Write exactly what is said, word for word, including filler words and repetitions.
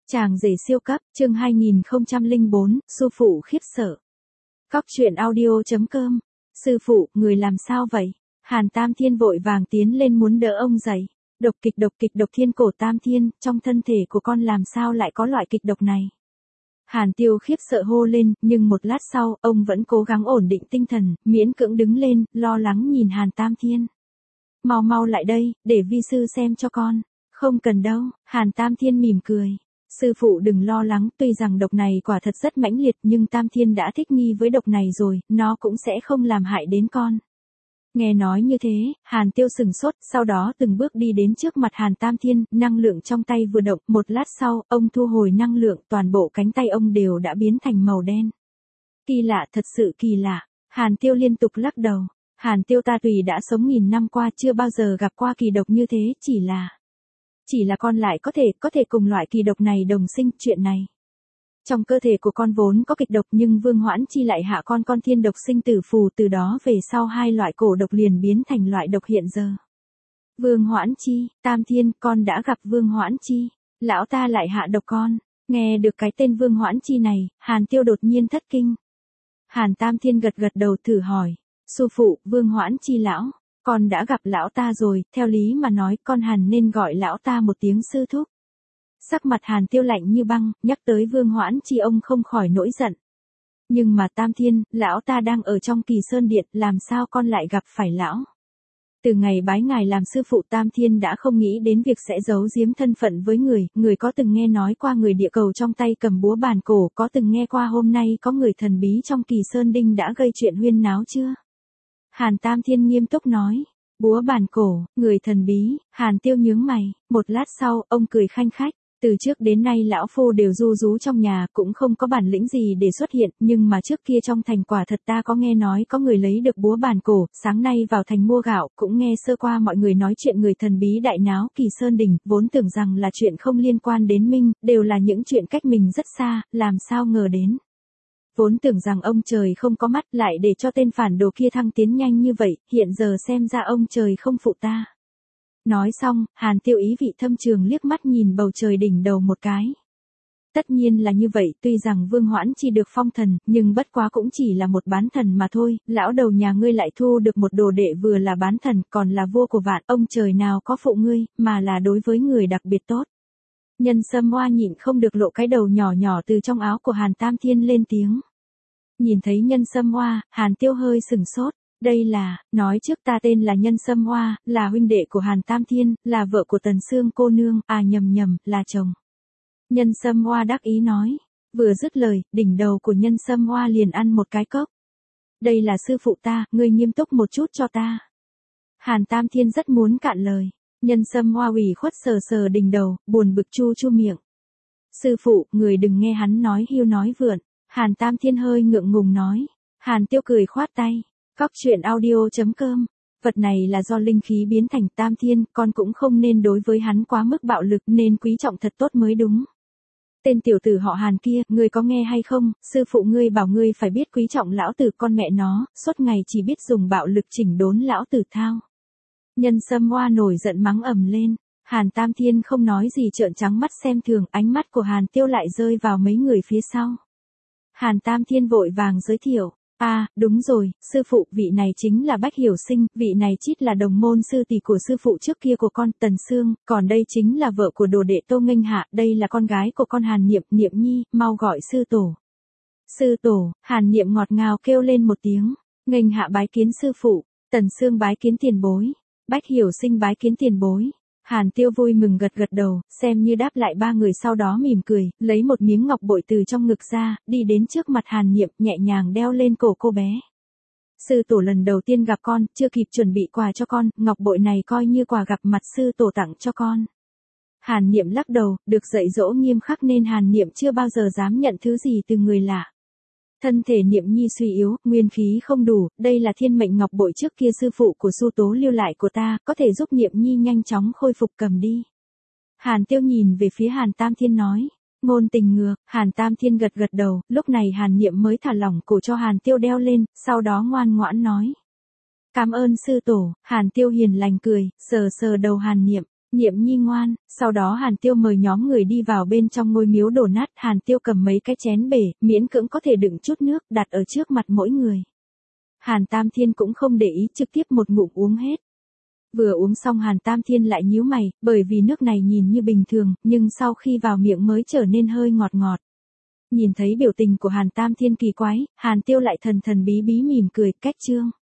Chàng rể siêu cấp, chương hai nghìn không trăm lẻ bốn, sư phụ khiếp sợ. Cóc truyện audio chấm com. Sư phụ, người làm sao vậy? Hàn Tam Thiên vội vàng tiến lên muốn đỡ ông dậy. Độc kịch độc kịch độc thiên cổ Tam Thiên, trong thân thể của con làm sao lại có loại kịch độc này? Hàn Tiêu khiếp sợ hô lên, nhưng một lát sau, ông vẫn cố gắng ổn định tinh thần, miễn cưỡng đứng lên, lo lắng nhìn Hàn Tam Thiên. Mau mau lại đây, để vi sư xem cho con. Không cần đâu, Hàn Tam Thiên mỉm cười. Sư phụ đừng lo lắng, tuy rằng độc này quả thật rất mãnh liệt nhưng Tam Thiên đã thích nghi với độc này rồi, nó cũng sẽ không làm hại đến con. Nghe nói như thế, Hàn Tiêu sừng sốt, sau đó từng bước đi đến trước mặt Hàn Tam Thiên, năng lượng trong tay vừa động, một lát sau, ông thu hồi năng lượng, toàn bộ cánh tay ông đều đã biến thành màu đen. Kỳ lạ, thật sự kỳ lạ. Hàn Tiêu liên tục lắc đầu. Hàn Tiêu ta tùy đã sống nghìn năm qua chưa bao giờ gặp qua kỳ độc như thế, chỉ là... Chỉ là con lại có thể, có thể cùng loại kỳ độc này đồng sinh, chuyện này. Trong cơ thể của con vốn có kịch độc nhưng Vương Hoãn Chi lại hạ con con thiên độc sinh tử phù, từ đó về sau hai loại cổ độc liền biến thành loại độc hiện giờ. Vương Hoãn Chi, Tam Thiên, con đã gặp Vương Hoãn Chi, lão ta lại hạ độc con. Nghe được cái tên Vương Hoãn Chi này, Hàn Tiêu đột nhiên thất kinh. Hàn Tam Thiên gật gật đầu thử hỏi, sư phụ, Vương Hoãn Chi lão. Con đã gặp lão ta rồi, theo lý mà nói con hẳn nên gọi lão ta một tiếng sư thúc. Sắc mặt Hàn Tiêu lạnh như băng, nhắc tới Vương Hoãn Chi ông không khỏi nổi giận. Nhưng mà Tam Thiên, lão ta đang ở trong Kỳ Sơn Điện, làm sao con lại gặp phải lão? Từ ngày bái ngài làm sư phụ Tam Thiên đã không nghĩ đến việc sẽ giấu giếm thân phận với người, người có từng nghe nói qua người địa cầu trong tay cầm búa bàn cổ, có từng nghe qua hôm nay có người thần bí trong Kỳ Sơn Đinh đã gây chuyện huyên náo chưa? Hàn Tam Thiên nghiêm túc nói, búa bàn cổ, người thần bí. Hàn Tiêu nhướng mày, một lát sau, ông cười khanh khách, từ trước đến nay lão phu đều ru rú trong nhà, cũng không có bản lĩnh gì để xuất hiện, nhưng mà trước kia trong thành quả thật ta có nghe nói có người lấy được búa bàn cổ, sáng nay vào thành mua gạo, cũng nghe sơ qua mọi người nói chuyện người thần bí đại náo Kỳ Sơn Đình, vốn tưởng rằng là chuyện không liên quan đến Minh, đều là những chuyện cách mình rất xa, làm sao ngờ đến. Vốn tưởng rằng ông trời không có mắt, lại để cho tên phản đồ kia thăng tiến nhanh như vậy, hiện giờ xem ra ông trời không phụ ta. Nói xong, Hàn Tiêu ý vị thâm trường liếc mắt nhìn bầu trời đỉnh đầu một cái. Tất nhiên là như vậy, tuy rằng Vương Hoãn Chi được phong thần, nhưng bất quá cũng chỉ là một bán thần mà thôi, lão đầu nhà ngươi lại thu được một đồ đệ vừa là bán thần, còn là vua của vạn, ông trời nào có phụ ngươi, mà là đối với người đặc biệt tốt. Nhân Sâm Hoa nhịn không được lộ cái đầu nhỏ nhỏ từ trong áo của Hàn Tam Thiên lên tiếng. Nhìn thấy Nhân Sâm Hoa, Hàn Tiêu hơi sừng sốt. Đây là, nói trước ta tên là Nhân Sâm Hoa, là huynh đệ của Hàn Tam Thiên, là vợ của Tần Sương cô nương, à nhầm nhầm, là chồng. Nhân Sâm Hoa đắc ý nói. Vừa dứt lời, đỉnh đầu của Nhân Sâm Hoa liền ăn một cái cốc. Đây là sư phụ ta, ngươi nghiêm túc một chút cho ta. Hàn Tam Thiên rất muốn cạn lời. Nhân Sâm Hoa ủy khuất sờ sờ đỉnh đầu, buồn bực chu chu miệng. Sư phụ, người đừng nghe hắn nói hiu nói vượn. Hàn Tam Thiên hơi ngượng ngùng nói. Hàn Tiêu cười khoát tay. Cóc truyện audio chấm com. Vật này là do linh khí biến thành. Tam Thiên, con cũng không nên đối với hắn quá mức bạo lực, nên quý trọng thật tốt mới đúng. Tên tiểu tử họ Hàn kia, ngươi có nghe hay không? Sư phụ ngươi bảo ngươi phải biết quý trọng lão tử con mẹ nó, suốt ngày chỉ biết dùng bạo lực chỉnh đốn lão tử thao. Nhân Sâm Hoa nổi giận mắng ầm lên. Hàn Tam Thiên không nói gì trợn trắng mắt xem thường, ánh mắt của Hàn Tiêu lại rơi vào mấy người phía sau. Hàn Tam Thiên vội vàng giới thiệu. À, đúng rồi, sư phụ, vị này chính là Bách Hiểu Sinh, vị này chít là đồng môn sư tỷ của sư phụ trước kia của con, Tần Sương, còn đây chính là vợ của đồ đệ Tô Nghênh Hạ, đây là con gái của con Hàn Niệm, Niệm Nhi, mau gọi sư tổ. Sư tổ, Hàn Niệm ngọt ngào kêu lên một tiếng, Nghênh Hạ bái kiến sư phụ, Tần Sương bái kiến tiền bối, Bách Hiểu Sinh bái kiến tiền bối. Hàn Tiêu vui mừng gật gật đầu, xem như đáp lại ba người, sau đó mỉm cười, lấy một miếng ngọc bội từ trong ngực ra, đi đến trước mặt Hàn Niệm, nhẹ nhàng đeo lên cổ cô bé. Sư tổ lần đầu tiên gặp con, chưa kịp chuẩn bị quà cho con, ngọc bội này coi như quà gặp mặt sư tổ tặng cho con. Hàn Niệm lắc đầu, được dạy dỗ nghiêm khắc nên Hàn Niệm chưa bao giờ dám nhận thứ gì từ người lạ. Thân thể Niệm Nhi suy yếu, nguyên khí không đủ, đây là thiên mệnh ngọc bội trước kia sư phụ của Su Tố lưu lại của ta, có thể giúp Niệm Nhi nhanh chóng khôi phục, cầm đi. Hàn Tiêu nhìn về phía Hàn Tam Thiên nói, ngôn tình ngược. Hàn Tam Thiên gật gật đầu, lúc này Hàn Niệm mới thả lỏng cổ cho Hàn Tiêu đeo lên, sau đó ngoan ngoãn nói. Cảm ơn sư tổ. Hàn Tiêu hiền lành cười, sờ sờ đầu Hàn Niệm. Niệm nhi ngoan, sau đó Hàn Tiêu mời nhóm người đi vào bên trong ngôi miếu đổ nát, Hàn Tiêu cầm mấy cái chén bể, miễn cưỡng có thể đựng chút nước, đặt ở trước mặt mỗi người. Hàn Tam Thiên cũng không để ý, trực tiếp một ngụm uống hết. Vừa uống xong Hàn Tam Thiên lại nhíu mày, bởi vì nước này nhìn như bình thường, nhưng sau khi vào miệng mới trở nên hơi ngọt ngọt. Nhìn thấy biểu tình của Hàn Tam Thiên kỳ quái, Hàn Tiêu lại thần thần bí bí mỉm cười, cách trương.